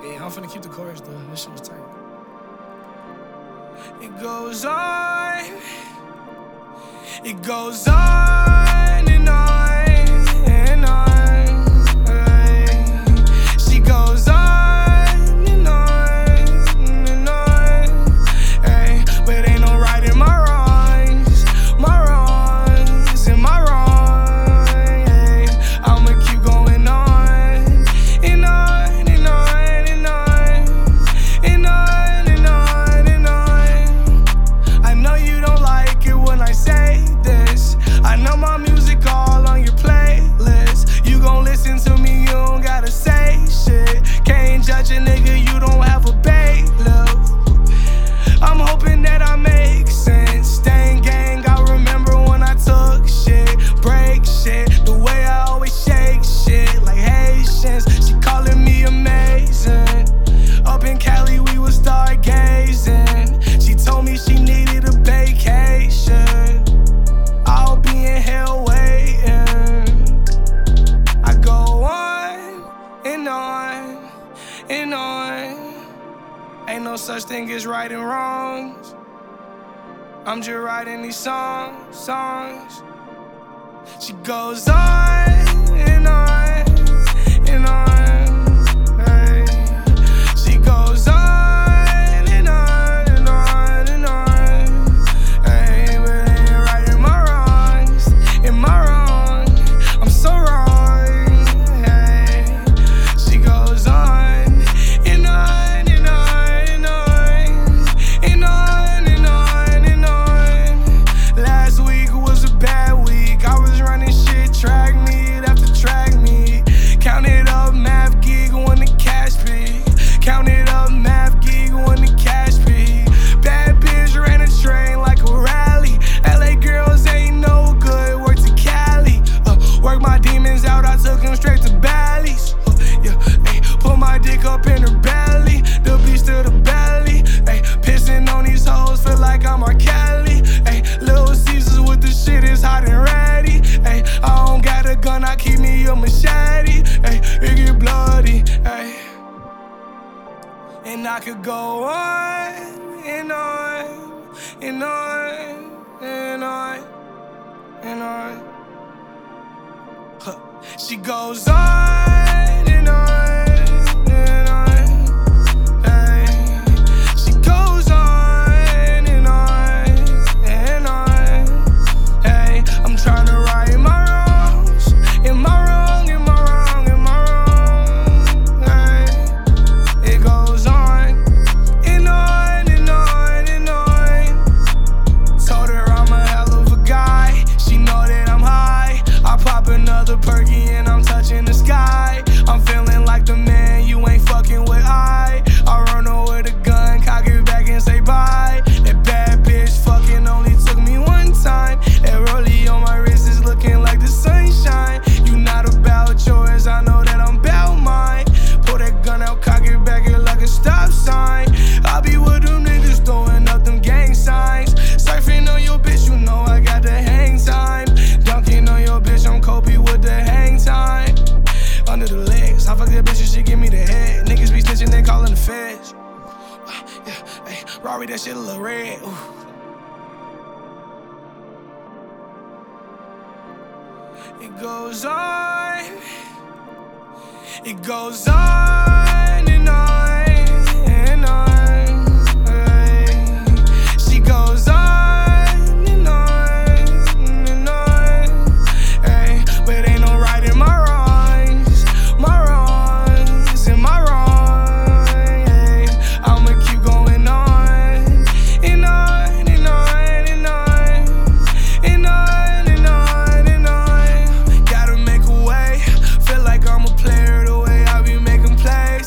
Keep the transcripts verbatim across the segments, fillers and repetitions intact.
Yeah, I'm finna keep the chorus though. This shit was tight. It goes on. It goes on and on and on. Ay. She goes on and on and on. Ay. But ain't no right in my wrongs, my wrongs and my wrongs. Ay. I'ma keep going on and on and on and on and on and on and on. I know you don't like it when I say this. I know my music all on your playlist. You gon' listen to me, you don't gotta say shit. Can't judge a nigga, you don't have a bailiff. I'm hoping that I make sense. Stain gang, I remember when I took shit, break shit, the way I always shake shit like Haitians. She calling me amazing. Up in Cali, we was stargazing. She told me she needed a vacation. I'll be in hell waiting. I go on and on and on. Ain't no such thing as right and wrongs. I'm just writing these songs, songs. She goes on and on and on. Hey. She goes on and on and on and on. Hey, but ain't right in my wrongs, in my wrong. I'm so wrong. Hey. She goes on and on and on and on and on and on and on. Last week was a bad week. I was running shit, track meet after track meet. Counted up, math gig when the cash be. Counted up, math gig when the cash be. Bad bitch ran a train like a rally. L A girls ain't no good, work to Cali. Uh, work my demons out, I took them straight to Bally's. Uh, yeah, ay, put my dick up in her belly, the beast to the belly. Ay, pissing on these hoes, feel like I'm R. Kelly. Ay, Little Caesars with the shit is hot and ready. Ay, I don't got a gun, I keep me a machete. Ay, it get bloody. Ay. And I could go on and on and on and on and on. Huh. She goes on and on and on. Hey. She goes on and on and on. Hey, I'm trying to right my wrongs. Am I wrong? Am I wrong? Am I wrong? Hey. It goes on and on and on and on. Told her I'm a hell of a guy. She know that I'm high. I pop another perky and I'm touching the sky. I'm feeling like the man you ain't fucking with. I I run over with a gun, cock it back and say bye. That bad bitch fucking only took me one time. That rollie on my wrist is looking like the sunshine. You not about yours, I know that I'm about mine. Pull that gun out, cock it back it like a stop sign. I be with them niggas throwing up them gang signs. Surfing on your bitch, you know I got the hang time. Dunking on your bitch, I'm Kobe with the hang time. Under the legs, I fuck that bitch and she give me the head. Niggas be snitching, they callin' the feds. Uh, yeah, ay, Rory, that shit a little red. Ooh. It goes on, it goes on and on and on. Ay. She goes on and on and on. Ay. But ain't no right in my wrongs, my wrongs and my wrong. Ay. I'ma keep going on and on and on and on and on and on and on. Gotta make a way, feel like I'm a player the way I be making plays.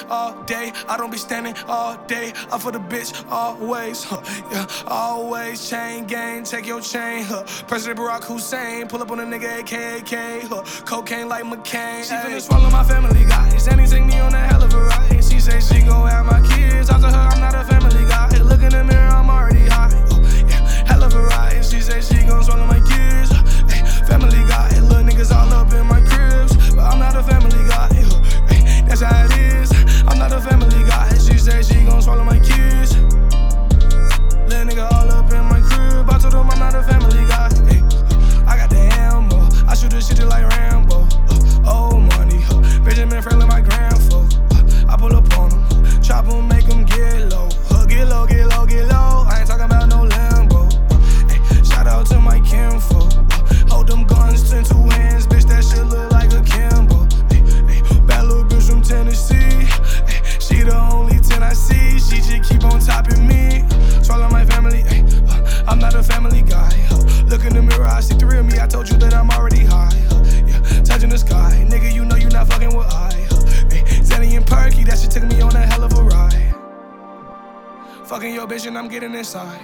all day. I don't be standing all day. Up for the bitch always, huh, yeah, always. Chain gang, take your chain, huh. President Barack Hussein, pull up on a nigga A K A K, huh. Cocaine like McCain. She finna swallow my family guys, and he take me on a hell of a ride. She say she gon' have my kids, I told her I'm not a family guy. Look in the mirror, I'm already high, oh, yeah, hell of a ride. She say she gon' swallow my kids, hey, family guy. Little niggas all up in my cribs, but I'm not a family guy, hey, that's how it is. I'm not a family guy. She say she gon' swallow my kids. Little nigga all up in my crib, I told him I'm not a family guy, hey, I got the ammo, I shoot this shit just like Rambo. uh, Old money, uh, Benjamin Franklin my grandfather. uh, I pull up on him, chop him, make him get low, uh, get low, get low, get low. I ain't talking about no Lambo. uh, hey, shout out to my kinfolk. uh, Hold them guns in two hands, bitch, that shit look like a Kimbo. hey, hey, Bad little bitch from Tennessee, hey, she the only ten I see. She just keep on topping me. Swallow my family, ay, uh, I'm not a family guy. Uh, look in the mirror, I see three of me. I told you that I'm already high. Uh, yeah, touching the sky, nigga, you know you not fucking with I. Uh, ay, Zenny and Perky, that shit took me on a hell of a ride. Fucking your bitch and I'm getting inside.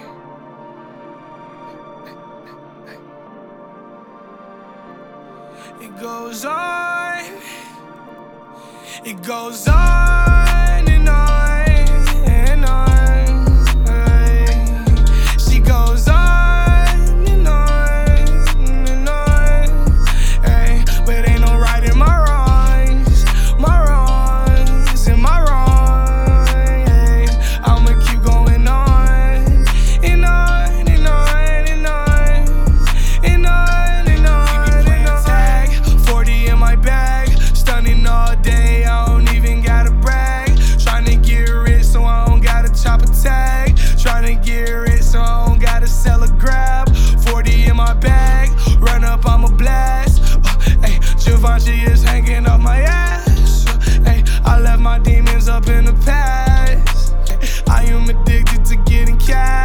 It goes on, it goes on and on and on. Goes on and on and on, ay, but ain't no right in my wrongs, my wrongs and my wrong, ay. I'ma keep going on and on and on and on and on and on and on. Tag, forty in my bag, stunning all day, I don't even gotta brag. Tryna get rich so I don't gotta chop a tag. Tryna get rich so I don't gotta sell a grab. Forty in my bag, run up, I'm a blast. uh, Ay, Givenchy is hanging off my ass. uh, Ay, I left my demons up in the past. Ay, I am addicted to getting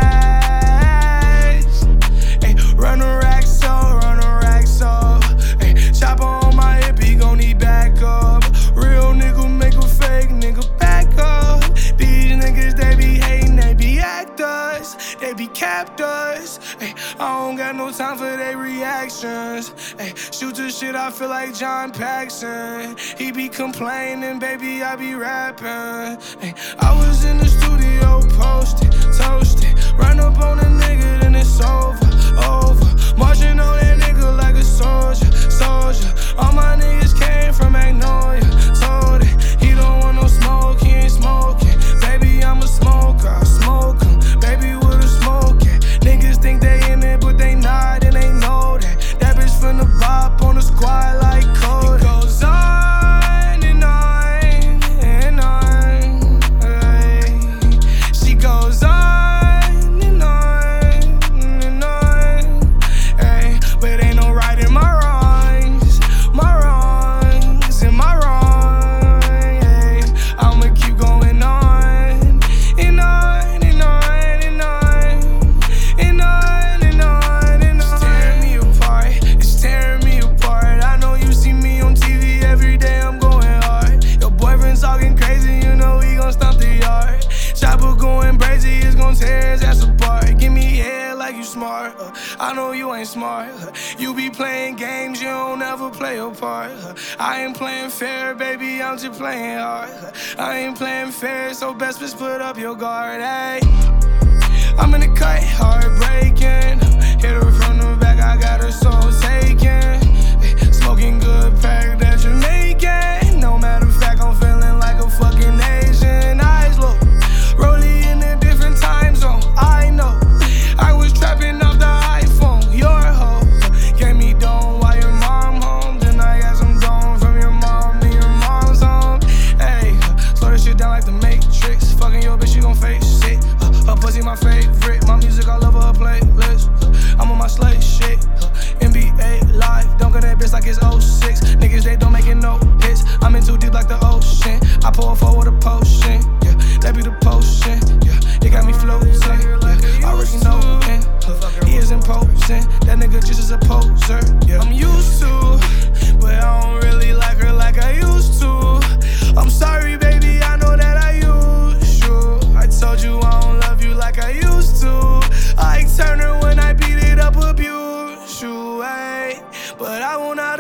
cash. Ay, run a rack so, run a rack so. Ay, chopper on my hip, he gon' need backup. Real nigga make a fake nigga back up. These niggas, they be hating, they be actors, they be captors. Ay, I don't got no time for their reactions. Ay, shoot the shit, I feel like John Paxson. He be complaining, baby, I be rapping. Ay, I was in the studio posted, toasted. Run up on a nigga, then it's over, over. Marching on that nigga like a soldier, soldier. All my niggas came from Magnolia, told it. He don't want no smoke, he ain't smoking. Baby, I'm a smoker, I smoke him. Baby, with a smoke it. Niggas think they in it, but they not, and they know that. That bitch finna bop on the squad like Kodak. It goes on and on and on, ay. She goes on and on and on, ay. But ain't no right in my wrongs, my wrongs and my wrong, ay. I'ma keep going on and on and on and on and on and on and on. It's tearing me apart, it's tearing me apart. I know you see me on T V every day, I'm going hard. Your boyfriend's talking crazy, you know he gon' stomp the yard. Chopper going crazy, it's gon' tear his ass apart. Give me head like you smart, uh, I know you ain't smart. uh, You be playing games, you don't ever play your part. uh, I ain't playing fair, baby, I'm just playing hard. uh, I ain't playing fair, so best just put up your guard, ayy. I'm in the cut, heartbreaking. Hit her from the back, I got her soul taken. Smoking good pack that Jamaican. No matter of fact, I'm feeling like a fucking Asian. Eyes low, rolling in a different time zone. I know, I was trapping off the iPhone. Your hoe gave me dome while your mom home. Then I got some dome from your mom and your mom's home. Hey, slow this shit down like the Matrix. Fucking your bitch, you gon' face it. Her pussy my favorite, my music all over her playlist. I'm on my slay shit. N B A live, don't get that bitch like it's oh six. Niggas, they don't make it no hits. I'm in too deep like the ocean. I pour a four with a potion, yeah, that be the potion, yeah. It got me floating, yeah. I already know him, huh. He is imposing. That nigga just is a poser, yeah. I'm used to, but I don't really like her like I used to. I'm sorry, baby, I know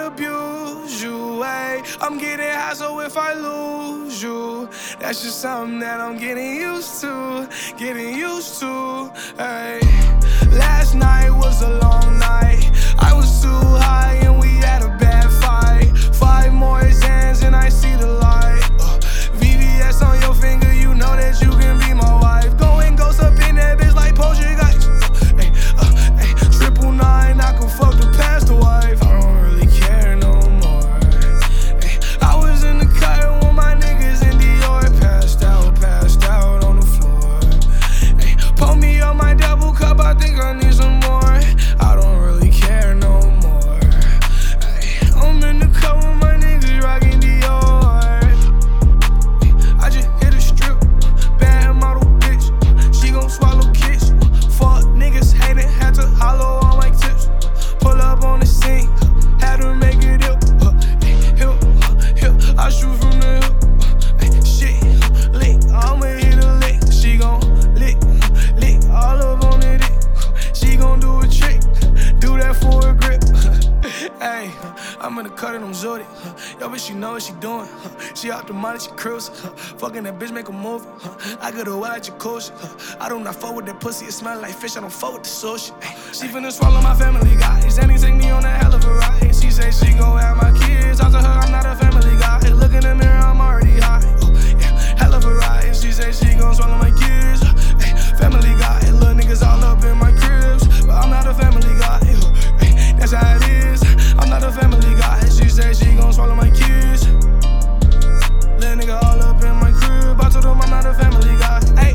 abuse you, ayy. I'm getting high, so if I lose you, that's just something that I'm getting used to, getting used to, ayy. Last night was a long night. I was too high and we had a bad fight. Five more Xans and I see the light. uh, V V S on your finger, you know that you can be my wife. Going ghost up in that bitch like Poltergeist. uh, ay, uh, ay, Triple nine, I can fuck the pastor wife. I don't really care no more. ay, I was in the cut when my niggas in Dior passed out, passed out on the floor. ay, Pull me up my double cup, I think I need some more. I don't really care no more. ay, I'm in the cut with my niggas rockin' Dior. ay, I just hit a strip, bad model bitch. She gon' swallow kiss. Fuck niggas hatin', had to hollow on my tips. Pull up on the scene, had to make it hip. uh, Hip, hip, I shoot from the hip. uh, ay, Shit, lick, I'ma hit a lick. She gon' lick, lick, all up on the dick. She gon' do a trick, do that for a grip. Hey, I'm in the cut and I'm Zodi. Yo, bitch, she know what she doing. She out the money, she cruising. Fucking that bitch, make a move. I got her well at your coach. I do not fuck with that pussy, it smell like fish. I don't fuck with the sushi. She finna swallow my family guys. And he take me on a hell of a ride. She say she gon' have my kids. I told her I'm not a family guy. Look in the mirror, I'm already high. Oh, yeah, hell of a ride. She say she gon' swallow my kids. Hey, family guy. Little niggas all up in my cribs. But I'm not a family guy. Hey, that's how it is. I'm not a family guy. She said she gon' swallow my kids. Little nigga all up in my crib. I told him I'm not a family guy. Ayy,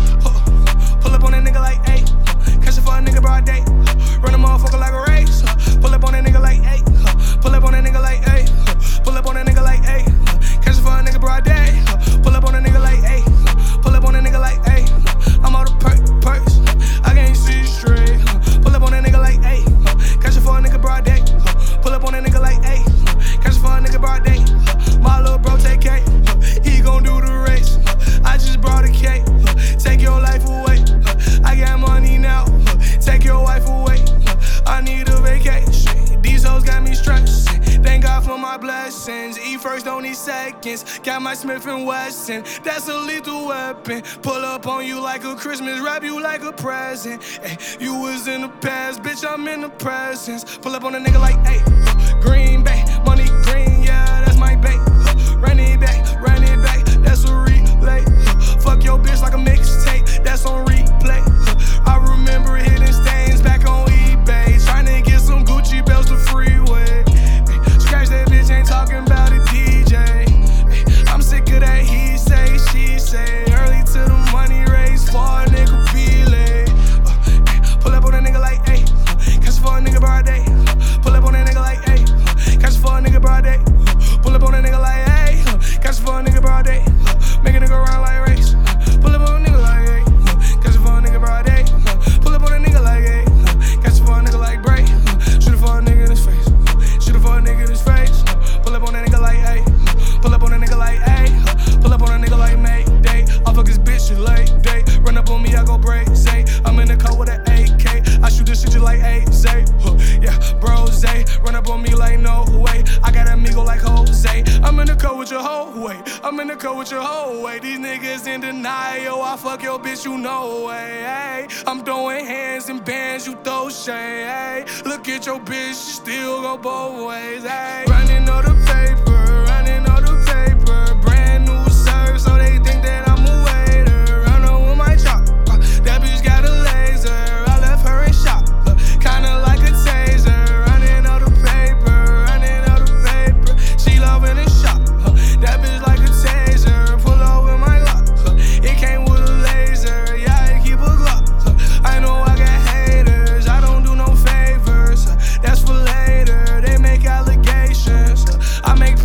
pull up on that nigga like ayy. Catch it for a nigga broad day. Run a motherfucker like a race. Pull up on that nigga like ayy. Pull up on that nigga like ayy. Pull up on that nigga like ayy. Catch it for a nigga broad day. Pull up on that nigga like ayy. Pull up on that nigga like ayy. I'm out of per purse. I can't see straight. Pull up on that nigga like ayy. Catch it for a nigga broad day. Pull up on that nigga like ayy. Catch it for a nigga broad day. My little bro take cake. He gon' do the race. I just brought a cake. Take your life away. I got money now. Take your wife away. I need a vacation. These hoes got me stressed. Thank God for my blessings. Eat first, don't need seconds. Got my Smith and Wesson. That's a lethal weapon. Pull up on you like a Christmas, wrap you like a present. Ay, you was in the past, bitch, I'm in the presence. Pull up on a nigga like, ayy, Green Bay, money green, yeah, that's my bait. Run it back, run it back, that's a relay. Fuck your bitch like a mixtape, that's on replay. I remember hitting stains back on eBay, trying to get some Gucci belts to freeway. Scratch that bitch, ain't talking about a D J. I'm sick of that he say, she say. Early to the money race, for a nigga be late. Pull up on a nigga like, ayy, catch it for a nigga broad day. Pull up on a nigga like, ayy, catch it for a nigga broad day. Pull up on a nigga like, ayy, catch it for a nigga broad day. Make a nigga run like race. Pull up on a nigga like, ayy, catch it for a nigga broad day. Pull up on a nigga like, ayy, catch it for a nigga like break. Shoot it for a nigga in his face. Shoot it for a nigga in his face. Pull up on a nigga like, ayy, pull up on a nigga like, ayy, pull up on a nigga like Mayday. I fuck his bitch, she late day. Run up on me, I go break, say. I'm in the car with an A K. I shoot this shit just like A Zay. Yeah, bro, Zay. Run up on me like no way. I got an amigo like Jose. I'm in the car with your whole way. I'm in the car with your whole way. These niggas in denial. I fuck your bitch, you know way. Ay. I'm throwing hands and bands, you throw shade. Ay. Look at your bitch, she still go both ways. Ay. Running on the paper, running on the paper. Brand new serve, so they think that I'm a waiter. Run on with my chop. Uh, that bitch got a laser. I left her in shock. Uh, kinda like a taser. Running on the paper, running on the paper. She loving the shop. Uh, that bitch like a taser. Pull up with my lock. Uh, it came with a laser. Yeah, I keep a Glock. Uh, I know I got haters. I don't do no favors. Uh, that's for later. They make allegations. Uh, I make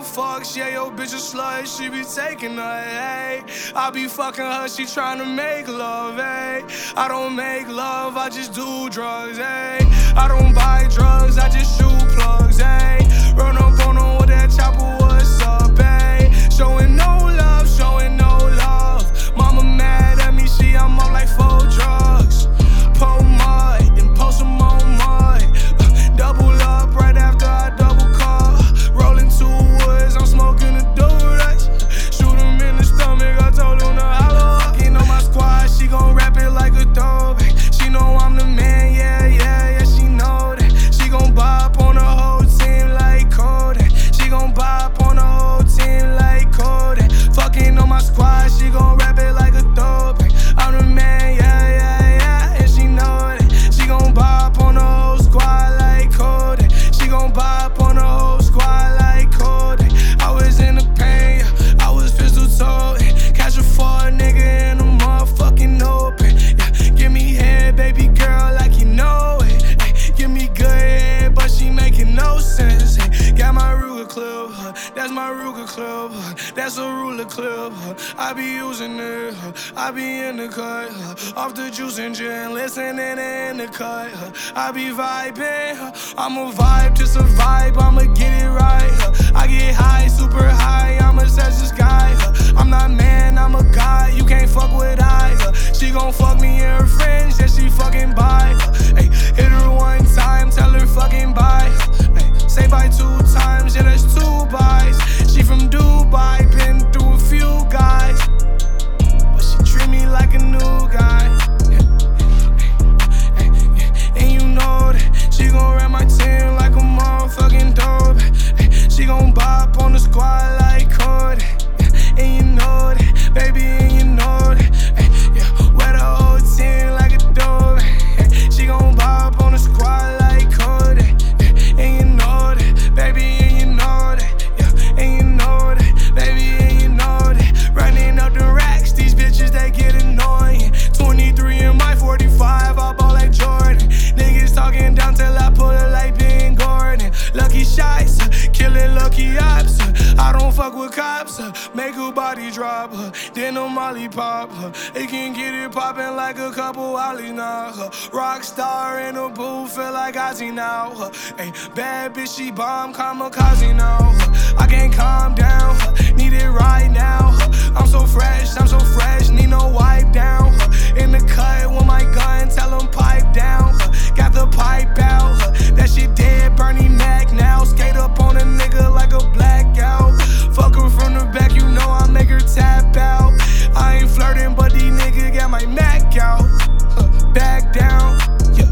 fucks, yeah, yo bitch a slut, she be taking her, hey. I be fucking her, she tryna make love, hey. I don't make love, I just do drugs, hey. I don't buy drugs, I just shoot plugs, hey. Run up on her with that chopper, what's up, hey. Showing no love, showing no love. Mama mad at me, she I'm up like four drugs. Pour mud, then post some more mud. Uh, double up right after I double cup. Rolling two woods, I'm smoking a Durex. Shoot him in the stomach, I told him to holler. Fucking on my squad, she gon' rap it like a throwback. She know I'm the man, yeah, yeah, yeah, she know that. She gon' bop on the whole team like Kodak. She gon' bop on the whole team like Kodak. Fucking on my squad, she gon' rap it like a throwback. I'm the man, yeah, yeah, yeah, and she know that. She gon' bop on the whole squad like Kodak. She gon' bop on the whole squad like Kodak. I was in the pain, yeah, I was pistol toting. Catch a four nigga in the motherfucking open. Yeah, give me head, baby girl, like you know it. Ay, give me good head, but she making no sense. Ay, got my Ruger clip, huh? That's my Ruger clip, huh? That's a ruler clip, huh? I be using it, huh? I be in the cut, huh? Off the juice and gin, listening in the cut, huh? I be vibing, huh? I'ma vibe to survive, I'ma get it right, huh? I get high, super high, I'ma touch the sky, huh? I'm not man, I'm a god, you can't fuck with I, huh? She gon' fuck me and her friends, yeah, she fucking bye, huh? Ay, hit her one time, tell her fucking bye, huh? Ay, say bye two times, yeah, that's two byes. She from Dubai, been through a few guys, but she treat me like a new guy. Yeah. Ay, ay, ay, and you know that she gon' rap my team like a motherfucking dope. Ay, she gon' bop on the squad like Kodak. Yeah. And you know that, baby, and you know that. Ay, yeah, wear the whole team like a dope. Ay, she gon' bop on the squad like Kodak. Yeah. And you know that, baby, and you know that. Yeah. And you know that, baby, and you know that. Running up the racks, these bitches, they get annoying. twenty-three in my forty-five, I ball like Jordan. Niggas talking down till I pull it like Ben Gordon. Lucky shots, uh, killing lucky ops. Uh, I don't fuck with cops, uh, make a body drop. Uh, then a molly pop. Uh, it can get it poppin' like a couple ollies now. Uh, rock star in a booth, feel like Ozzy now. Uh, ay, bad bitch, she bomb, kamikaze now. Uh, I can't calm down, uh, need it right now. Uh, I'm so fresh, I'm so fresh, need no wipe down. Uh, in the cut with my gun, tell them pipe down. Uh, got the pipe out, uh, that shit dead, Bernie Mac now. Skate up on a nigga like a blackout. Fuck her from the back, you know I make her tap out. I ain't flirting, but these niggas got my Mac out. Uh, back down, yeah.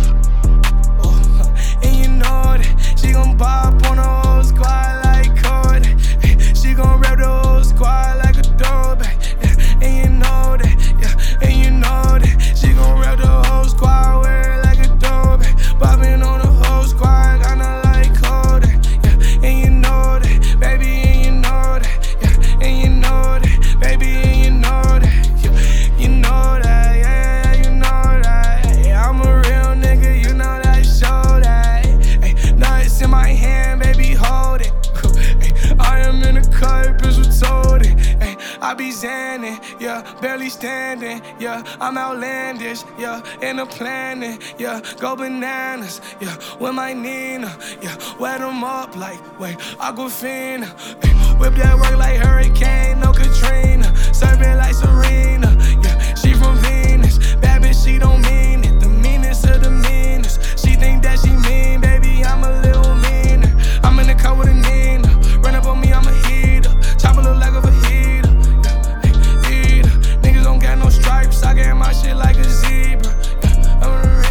Oh, uh, and you know that she gon' bop on the whole squad like Kodak. Hey, she gon' rap the whole squad like a dope. Yeah, and you know that, yeah, and you know that she gon' rap the whole squad, wear it like a dope. Bopping on the whole squad, kinda like Kodak. Yeah, and you know that, baby, and you know that. Yeah, and you know that, baby, and you know that. Yeah, you know that, yeah, you know that. Yeah, I'm a real nigga, you know that, show that. Ay, nuts in my hand, baby, hold it. Ay, I am in the cut, pistol told it. Ay, I be zanning, yeah, barely standing, yeah, I'm outlandish, yeah, in the planning, yeah, go bananas, yeah, with my Nina, yeah, wet them up like, wait, Aquafina, ay, whip that work like Hurricane, no Katrina, serving like Serena, yeah, she from Venus, bad bitch, she don't mean it, the meanest of the meanest, she think that she mean, baby, I'm a little meaner, I'm in the car with a Nina, run up on me, I'm a heater, chop a little like a fajita, yeah, hey, eater, niggas don't got no stripes, I get my shit like a zebra, yeah, I'm a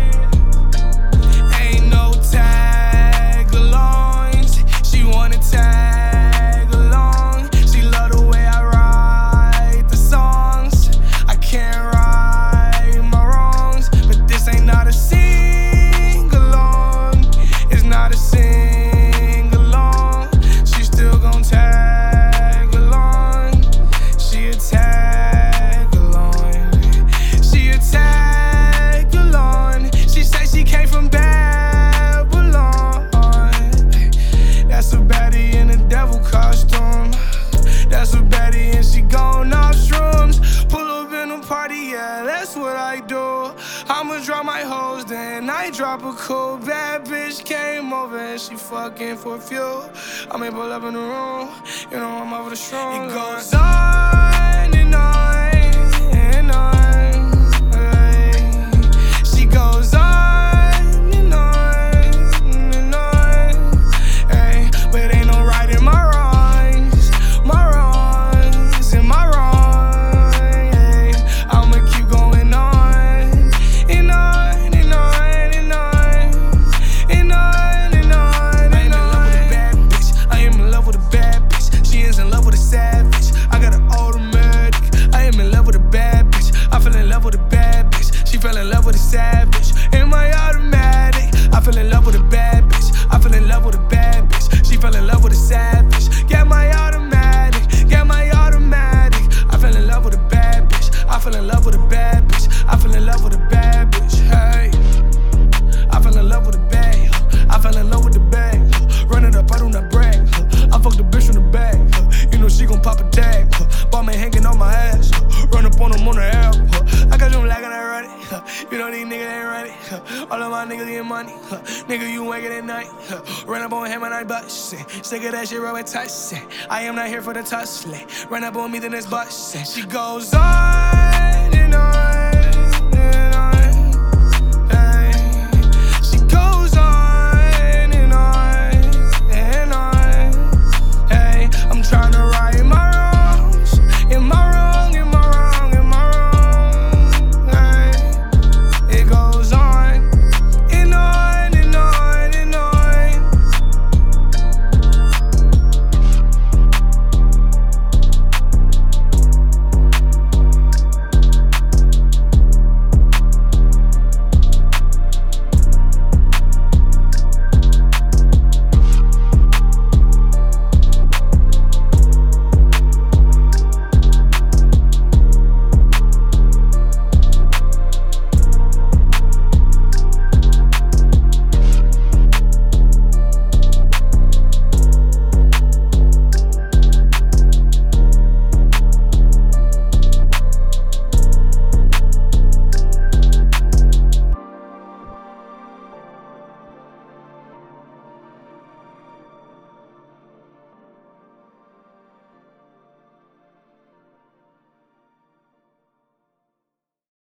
real, ain't no tag alongs, she wanna tag along, she love the way I write the songs, that's what I do. I'ma drop my hoes, then I drop a cool bad bitch. Came over and she fucking for a few. I may pull up in the room, you know I'm over the strong. It goes on and on and on. Hey. She goes on and on and on. Hey. But it ain't no right in my wrongs, my wrongs and my wrongs. Hey. I'ma keep going on and on and on and on and on and on and on. I am in love with a bad bitch. She is in love with a savage. I got an automatic. I am in love with a bad bitch. I fell in love with a bad bitch. She fell in love with a savage. In my automatic. I fell in love with a bad bitch. I fell in love with a bad bitch. She fell in love with a savage. Get my automatic. Get my automatic. I fell in love with a bad bitch. I fell in love with a bad bitch. I fell in love with a bad bitch. Hey. I fell in love with a bag. I fell in love with the bag. Run it up, I do not brag. I fuck the bitch from the bag. You know she gon' pop a tag. Ball me hanging on my ass. Run up on them on the air. I got them lagging, I run it. You know these niggas ain't running. All of my niggas getting money. Nigga, you waking at night. Run up on him and I bust. Sick of that shit, Robert Tyson. I am not here for the tussling. Run up on me, then it's bustin'. She goes on